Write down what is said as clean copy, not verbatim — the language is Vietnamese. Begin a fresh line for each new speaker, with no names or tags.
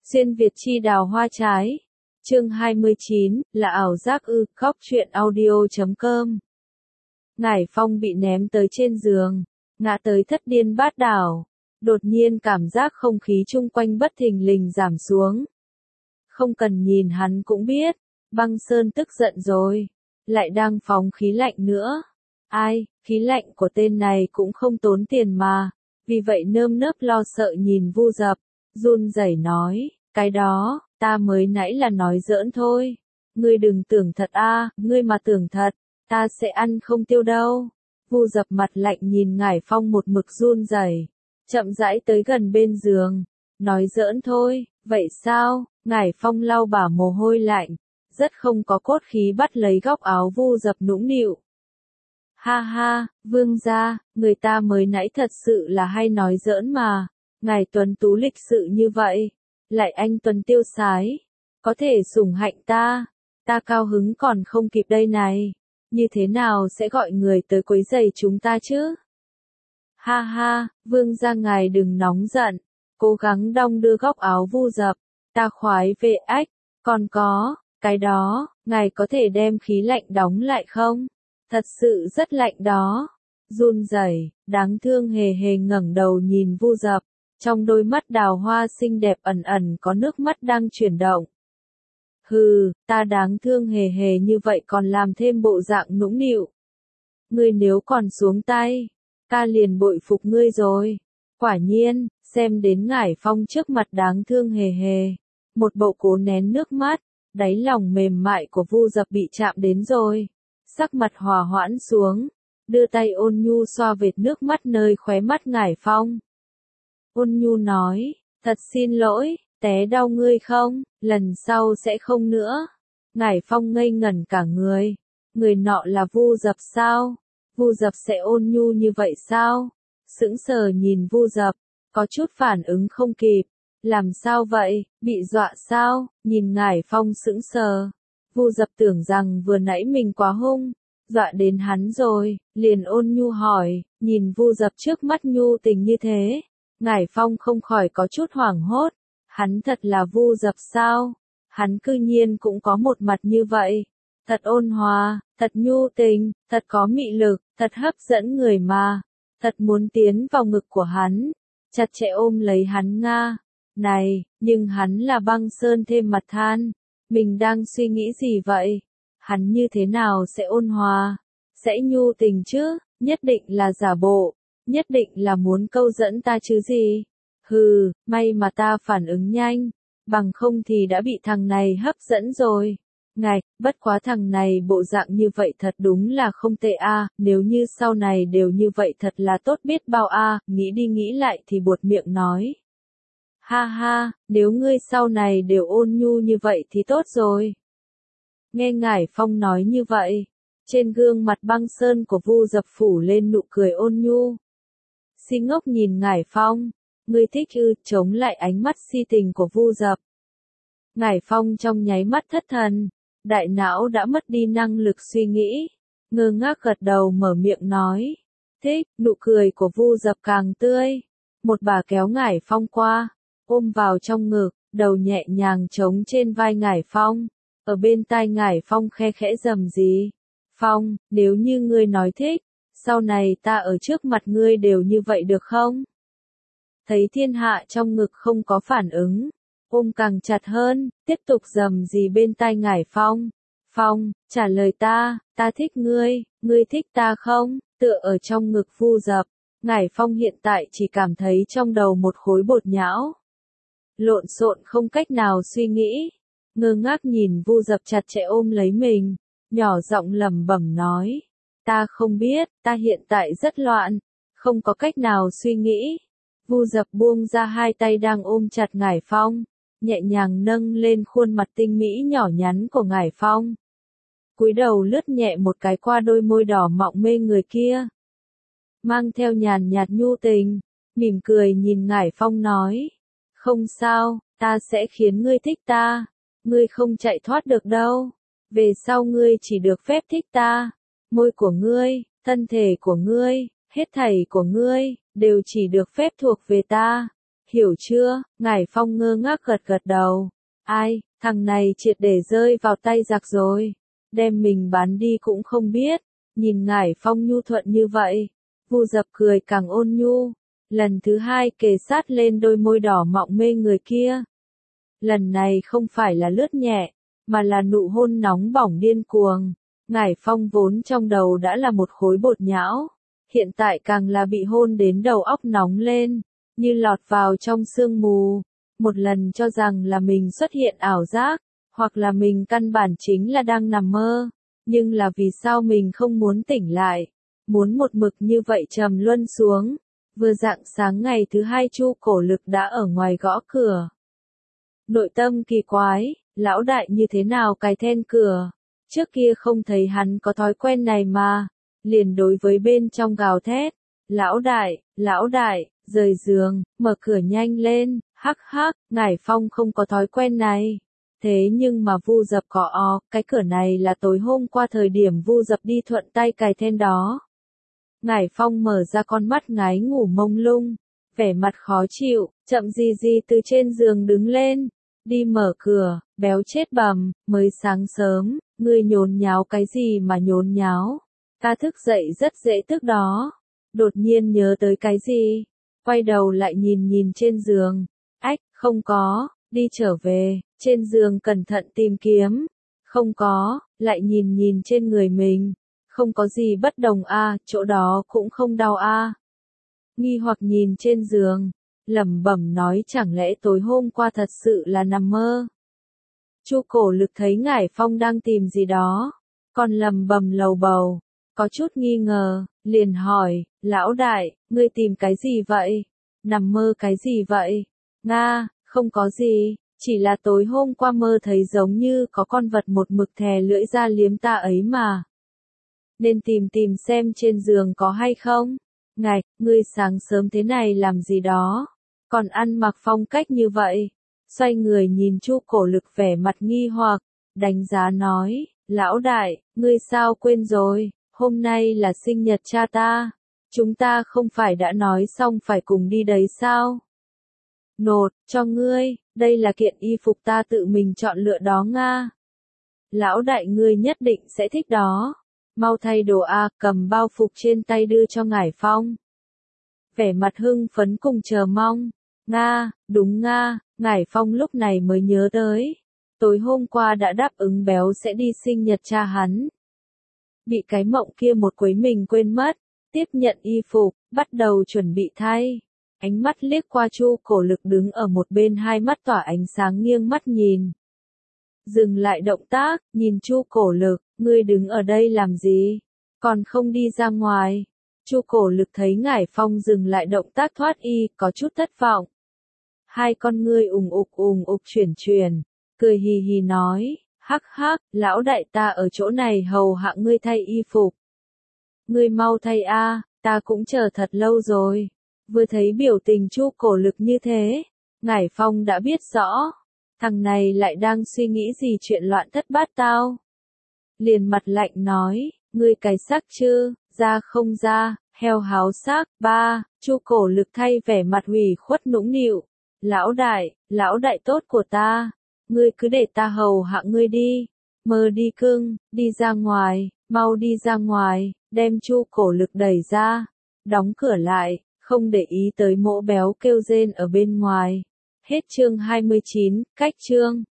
Xuyên Việt chi đào hoa trái. Chương 29, là ảo giác ư, khóc chuyện audio.com. Ngải Phong bị ném tới trên giường, ngã tới thất điên bát đảo. Đột nhiên cảm giác không khí chung quanh bất thình lình giảm xuống. Không cần nhìn hắn cũng biết, Băng Sơn tức giận rồi, lại đang phóng khí lạnh nữa. Ai, khí lạnh của tên này cũng không tốn tiền mà, vì vậy nơm nớp lo sợ nhìn Vu Dập, run rẩy nói, cái đó, ta mới nãy là nói giỡn thôi. Ngươi đừng tưởng thật a, ngươi mà tưởng thật, ta sẽ ăn không tiêu đâu. Vu Dập mặt lạnh nhìn Ngải Phong một mực run rẩy, chậm rãi tới gần bên giường, nói giỡn thôi, vậy sao? Ngải Phong lau bả mồ hôi lạnh, rất không có cốt khí bắt lấy góc áo Vu Dập nũng nịu. Ha ha, vương gia, người ta mới nãy thật sự là hay nói giỡn mà, ngài tuấn tú lịch sự như vậy, lại anh tuấn tiêu sái, có thể sủng hạnh ta cao hứng còn không kịp đây này, như thế nào sẽ gọi người tới quấy rầy chúng ta chứ? Ha ha, vương gia ngài đừng nóng giận, cố gắng đong đưa góc áo Vu Dập, ta khoái về ách, còn có, cái đó, ngài có thể đem khí lạnh đóng lại không? Thật sự rất lạnh đó. Run rẩy, đáng thương hề hề ngẩng đầu nhìn Vu Dập, trong đôi mắt đào hoa xinh đẹp ẩn ẩn có nước mắt đang chuyển động. Hừ, ta đáng thương hề hề như vậy còn làm thêm bộ dạng nũng nịu. Ngươi nếu còn xuống tay, ta liền bội phục ngươi rồi. Quả nhiên, xem đến Ngải Phong trước mặt đáng thương hề hề, một bộ cố nén nước mắt, đáy lòng mềm mại của Vu Dập bị chạm đến rồi. Sắc mặt hòa hoãn xuống, đưa tay ôn nhu xoa vệt nước mắt nơi khóe mắt Ngải Phong. Ôn nhu nói, thật xin lỗi, té đau ngươi không, lần sau sẽ không nữa. Ngải Phong ngây ngẩn cả người, người nọ là Vu Dập sao? Vu Dập sẽ ôn nhu như vậy sao? Sững sờ nhìn Vu Dập, có chút phản ứng không kịp, làm sao vậy, bị dọa sao? Nhìn Ngải Phong sững sờ. Vu Dập tưởng rằng vừa nãy mình quá hung, dọa đến hắn rồi, liền ôn nhu hỏi, nhìn Vu Dập trước mắt nhu tình như thế, Ngải Phong không khỏi có chút hoảng hốt, hắn thật là Vu Dập sao? Hắn cư nhiên cũng có một mặt như vậy, thật ôn hòa, thật nhu tình, thật có mị lực, thật hấp dẫn người mà, thật muốn tiến vào ngực của hắn, chặt chẽ ôm lấy hắn nga. Này, nhưng hắn là Băng Sơn thêm mặt than. Mình đang suy nghĩ gì vậy? Hắn như thế nào sẽ ôn hòa, sẽ nhu tình chứ? Nhất định là giả bộ, nhất định là muốn câu dẫn ta chứ gì? Hừ, may mà ta phản ứng nhanh, bằng không thì đã bị thằng này hấp dẫn rồi. Ngạch, bất quá thằng này bộ dạng như vậy thật đúng là không tệ a, nếu như sau này đều như vậy thật là tốt biết bao a, nghĩ đi nghĩ lại thì buột miệng nói. Ha ha, nếu ngươi sau này đều ôn nhu như vậy thì tốt rồi. Nghe Ngải Phong nói như vậy, trên gương mặt Băng Sơn của Vu Dập phủ lên nụ cười ôn nhu. Si ngốc nhìn Ngải Phong, ngươi thích ư, chống lại ánh mắt si tình của Vu Dập. Ngải Phong trong nháy mắt thất thần, đại não đã mất đi năng lực suy nghĩ, ngơ ngác gật đầu mở miệng nói. Thích, nụ cười của Vu Dập càng tươi, một bà kéo Ngải Phong qua, ôm vào trong ngực, đầu nhẹ nhàng trống trên vai Ngải Phong, ở bên tai Ngải Phong khe khẽ rầm rì. Phong, nếu như ngươi nói thích, sau này ta ở trước mặt ngươi đều như vậy được không? Thấy thiên hạ trong ngực không có phản ứng, ôm càng chặt hơn, tiếp tục rầm rì bên tai Ngải Phong. Phong, trả lời ta thích ngươi thích ta không? Tựa ở trong ngực Vu Dập, Ngải Phong hiện tại chỉ cảm thấy trong đầu một khối bột nhão. Lộn xộn không cách nào suy nghĩ, ngơ ngác nhìn Vu Dập chặt chẽ ôm lấy mình, nhỏ giọng lẩm bẩm nói, ta không biết, ta hiện tại rất loạn, không có cách nào suy nghĩ. Vu Dập buông ra hai tay đang ôm chặt Ngải Phong, nhẹ nhàng nâng lên khuôn mặt tinh mỹ nhỏ nhắn của Ngải Phong. Cúi đầu lướt nhẹ một cái qua đôi môi đỏ mọng mê người kia, mang theo nhàn nhạt nhu tình, mỉm cười nhìn Ngải Phong nói. Không sao, ta sẽ khiến ngươi thích ta, ngươi không chạy thoát được đâu, về sau ngươi chỉ được phép thích ta, môi của ngươi, thân thể của ngươi, hết thảy của ngươi, đều chỉ được phép thuộc về ta, hiểu chưa? Ngải Phong ngơ ngác gật gật đầu. Ai, thằng này triệt để rơi vào tay giặc rồi. Đem mình bán đi cũng không biết. Nhìn Ngải Phong nhu thuận như vậy. Vu Dập cười càng ôn nhu. Lần thứ hai kề sát lên đôi môi đỏ mọng mê người kia. Lần này không phải là lướt nhẹ, mà là nụ hôn nóng bỏng điên cuồng. Ngải Phong vốn trong đầu đã là một khối bột nhão. Hiện tại càng là bị hôn đến đầu óc nóng lên, như lọt vào trong sương mù. Một lần cho rằng là mình xuất hiện ảo giác, hoặc là mình căn bản chính là đang nằm mơ. Nhưng là vì sao mình không muốn tỉnh lại, muốn một mực như vậy trầm luân xuống. Vừa rạng sáng ngày thứ hai Chu Cổ Lực đã ở ngoài gõ cửa. Nội tâm kỳ quái, lão đại như thế nào cài then cửa. Trước kia không thấy hắn có thói quen này mà. Liền đối với bên trong gào thét. Lão đại, rời giường, mở cửa nhanh lên, hắc hắc, Ngải Phong không có thói quen này. Thế nhưng mà Vu Dập có cái cửa này là tối hôm qua thời điểm Vu Dập đi thuận tay cài then đó. Ngải Phong mở ra con mắt ngái ngủ mông lung, vẻ mặt khó chịu, chậm gì từ trên giường đứng lên, đi mở cửa, béo chết bầm, mới sáng sớm, ngươi nhốn nháo cái gì mà nhốn nháo, ta thức dậy rất dễ tức đó, đột nhiên nhớ tới cái gì, quay đầu lại nhìn trên giường, ách, không có, đi trở về, trên giường cẩn thận tìm kiếm, không có, lại nhìn trên người mình. Không có gì bất đồng a, chỗ đó cũng không đau a. Nghi hoặc nhìn trên giường, lẩm bẩm nói chẳng lẽ tối hôm qua thật sự là nằm mơ. Chu Cổ Lực thấy Ngải Phong đang tìm gì đó, còn lẩm bẩm lầu bầu, có chút nghi ngờ, liền hỏi, lão đại, ngươi tìm cái gì vậy? Nằm mơ cái gì vậy? Nga, không có gì, chỉ là tối hôm qua mơ thấy giống như có con vật một mực thè lưỡi ra liếm ta ấy mà. Nên tìm xem trên giường có hay không. Ngạch, ngươi sáng sớm thế này làm gì đó, còn ăn mặc phong cách như vậy. Xoay người nhìn Chu Cổ Lực vẻ mặt nghi hoặc, đánh giá nói, lão đại, ngươi sao quên rồi, hôm nay là sinh nhật cha ta. Chúng ta không phải đã nói xong phải cùng đi đấy sao? Nột, cho ngươi, đây là kiện y phục ta tự mình chọn lựa đó Nga. Lão đại ngươi nhất định sẽ thích đó. Mau thay đồ a, cầm bao phục trên tay đưa cho Ngải Phong. Vẻ mặt hưng phấn cùng chờ mong. Nga, đúng Nga, Ngải Phong lúc này mới nhớ tới. Tối hôm qua đã đáp ứng béo sẽ đi sinh nhật cha hắn. Bị cái mộng kia một quấy mình quên mất. Tiếp nhận y phục, bắt đầu chuẩn bị thay. Ánh mắt liếc qua Chu Cổ Lực đứng ở một bên, hai mắt tỏa ánh sáng nghiêng mắt nhìn. Dừng lại động tác, nhìn Chu Cổ Lực, ngươi đứng ở đây làm gì? Còn không đi ra ngoài. Chu Cổ Lực thấy Ngải Phong dừng lại động tác thoát y, có chút thất vọng. Hai con ngươi ùng ục chuyển, cười hì hì nói, hắc hắc, lão đại ta ở chỗ này hầu hạ ngươi thay y phục. Ngươi mau thay a, ta cũng chờ thật lâu rồi. Vừa thấy biểu tình Chu Cổ Lực như thế, Ngải Phong đã biết rõ. Thằng này lại đang suy nghĩ gì chuyện loạn thất bát tao. Liền mặt lạnh nói, ngươi cái xác chứ, ra không ra, heo háo xác. Ba, Chu Cổ Lực thay vẻ mặt hủy khuất nũng nịu. Lão đại tốt của ta, ngươi cứ để ta hầu hạ ngươi đi. Mơ đi cưng, đi ra ngoài, mau đi ra ngoài, đem Chu Cổ Lực đẩy ra, đóng cửa lại, không để ý tới mỗ béo kêu rên ở bên ngoài. Hết chương 29, cách chương.